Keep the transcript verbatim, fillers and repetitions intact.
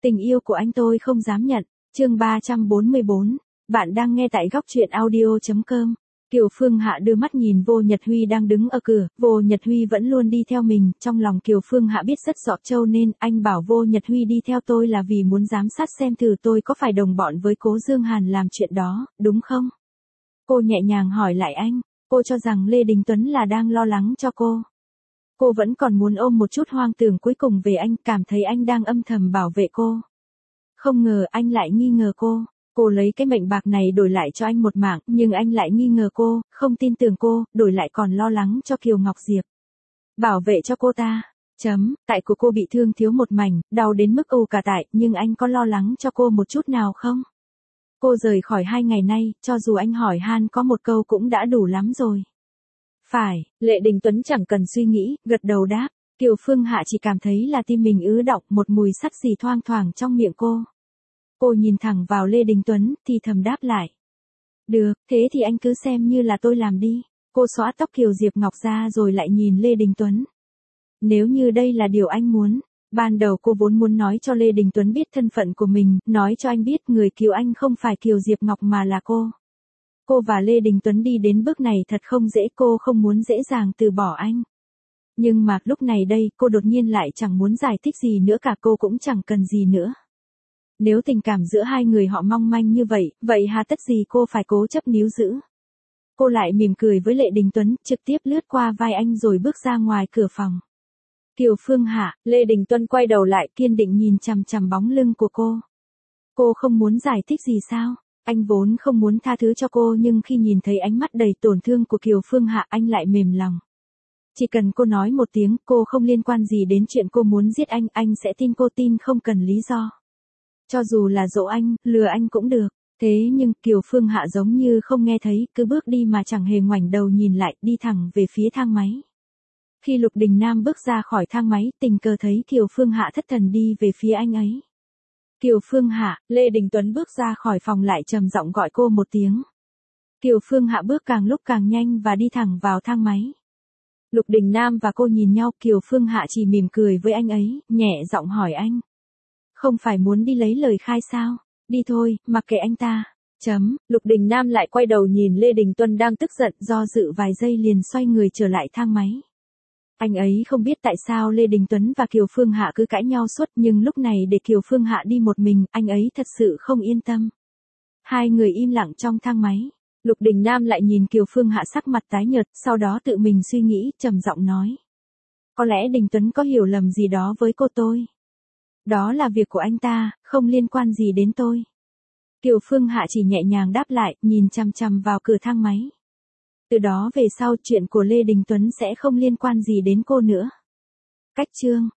Tình yêu của anh tôi không dám nhận. Chương ba trăm bốn mươi bốn. Bạn đang nghe tại góc truyện audio chấm com. Kiều Phương Hạ đưa mắt nhìn Vô Nhật Huy đang đứng ở cửa, Vô Nhật Huy vẫn luôn đi theo mình, trong lòng Kiều Phương Hạ biết rất rõ cho nên anh bảo Vô Nhật Huy đi theo tôi là vì muốn giám sát xem thử tôi có phải đồng bọn với Cố Dương Hàn làm chuyện đó, đúng không? Cô nhẹ nhàng hỏi lại anh, cô cho rằng Lê Đình Tuấn là đang lo lắng cho cô. Cô vẫn còn muốn ôm một chút hoang tưởng cuối cùng về anh, cảm thấy anh đang âm thầm bảo vệ cô. Không ngờ anh lại nghi ngờ cô. Cô lấy cái mệnh bạc này đổi lại cho anh một mạng, nhưng anh lại nghi ngờ cô, không tin tưởng cô, đổi lại còn lo lắng cho Kiều Ngọc Diệp. Bảo vệ cho cô ta. Chấm, tại của cô bị thương thiếu một mảnh, đau đến mức ù cả tại, nhưng anh có lo lắng cho cô một chút nào không? Cô rời khỏi hai ngày nay, cho dù anh hỏi han có một câu cũng đã đủ lắm rồi. Phải, Lệ Đình Tuấn chẳng cần suy nghĩ, gật đầu đáp. Kiều Phương Hạ chỉ cảm thấy là tim mình ứ đọng, một mùi sắt gì thoang thoảng trong miệng cô. Cô nhìn thẳng vào Lê Đình Tuấn, thì thầm đáp lại. Được, thế thì anh cứ xem như là tôi làm đi. Cô xóa tóc Kiều Diệp Ngọc ra rồi lại nhìn Lê Đình Tuấn. Nếu như đây là điều anh muốn, ban đầu cô vốn muốn nói cho Lê Đình Tuấn biết thân phận của mình, nói cho anh biết người cứu anh không phải Kiều Diệp Ngọc mà là cô. Cô và Lê Đình Tuấn đi đến bước này thật không dễ, cô không muốn dễ dàng từ bỏ anh. Nhưng mà lúc này đây cô đột nhiên lại chẳng muốn giải thích gì nữa cả, cô cũng chẳng cần gì nữa. Nếu tình cảm giữa hai người họ mong manh như vậy, vậy hà tất gì cô phải cố chấp níu giữ. Cô lại mỉm cười với Lệ Đình Tuấn, trực tiếp lướt qua vai anh rồi bước ra ngoài cửa phòng. Kiều Phương Hạ, Lê Đình Tuấn quay đầu lại kiên định nhìn chằm chằm bóng lưng của cô. Cô không muốn giải thích gì sao? Anh vốn không muốn tha thứ cho cô nhưng khi nhìn thấy ánh mắt đầy tổn thương của Kiều Phương Hạ anh lại mềm lòng. Chỉ cần cô nói một tiếng, cô không liên quan gì đến chuyện cô muốn giết anh, anh sẽ tin cô, tin không cần lý do. Cho dù là dỗ anh, lừa anh cũng được. Thế nhưng Kiều Phương Hạ giống như không nghe thấy, cứ bước đi mà chẳng hề ngoảnh đầu nhìn lại, đi thẳng về phía thang máy. Khi Lục Đình Nam bước ra khỏi thang máy, tình cờ thấy Kiều Phương Hạ thất thần đi về phía anh ấy. Kiều Phương Hạ, Lê Đình Tuấn bước ra khỏi phòng lại trầm giọng gọi cô một tiếng. Kiều Phương Hạ bước càng lúc càng nhanh và đi thẳng vào thang máy. Lục Đình Nam và cô nhìn nhau, Kiều Phương Hạ chỉ mỉm cười với anh ấy, nhẹ giọng hỏi anh. Không phải muốn đi lấy lời khai sao? Đi thôi, mặc kệ anh ta. Chấm, Lục Đình Nam lại quay đầu nhìn Lê Đình Tuấn đang tức giận, do dự vài giây liền xoay người trở lại thang máy. Anh ấy không biết tại sao Lê Đình Tuấn và Kiều Phương Hạ cứ cãi nhau suốt, nhưng lúc này để Kiều Phương Hạ đi một mình, anh ấy thật sự không yên tâm. Hai người im lặng trong thang máy. Lục Đình Nam lại nhìn Kiều Phương Hạ sắc mặt tái nhợt, sau đó tự mình suy nghĩ, trầm giọng nói. Có lẽ Đình Tuấn có hiểu lầm gì đó với cô tôi. Đó là việc của anh ta, không liên quan gì đến tôi. Kiều Phương Hạ chỉ nhẹ nhàng đáp lại, nhìn chằm chằm vào cửa thang máy. Từ đó về sau chuyện của Lê Đình Tuấn sẽ không liên quan gì đến cô nữa. Cách chương